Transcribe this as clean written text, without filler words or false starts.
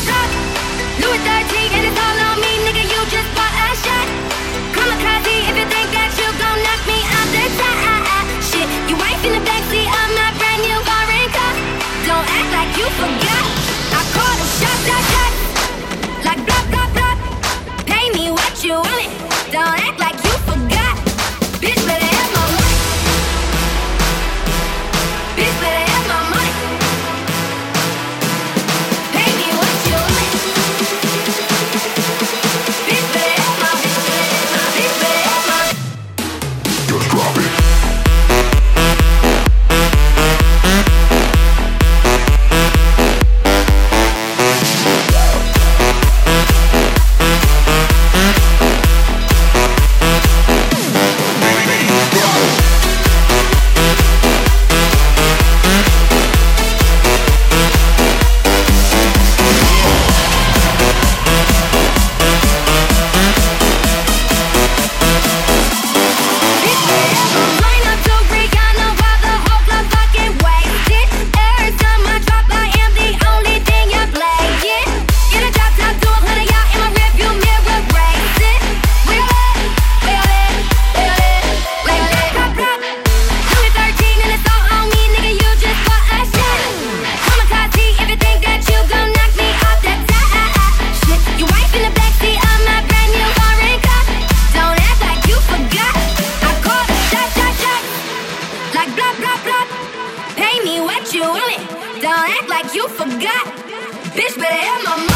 drop. Louis 13 and it's all on me, nigga, you just bought a shot. Kamikaze if you think that you gon' knock me out the top. Shit, you ain't finna backseat of my brand new foreign car. Don't act like you forgot. I called a shot, like blah, blah, blah. Pay me what you want it. Don't act like you forgot. Bitch, better have my money. Bitch, better have my money. Pay me what you want it. Bitch, better have my, bitch, better have my. Just drop it. Don't act like you forgot. Bitch, better have my money.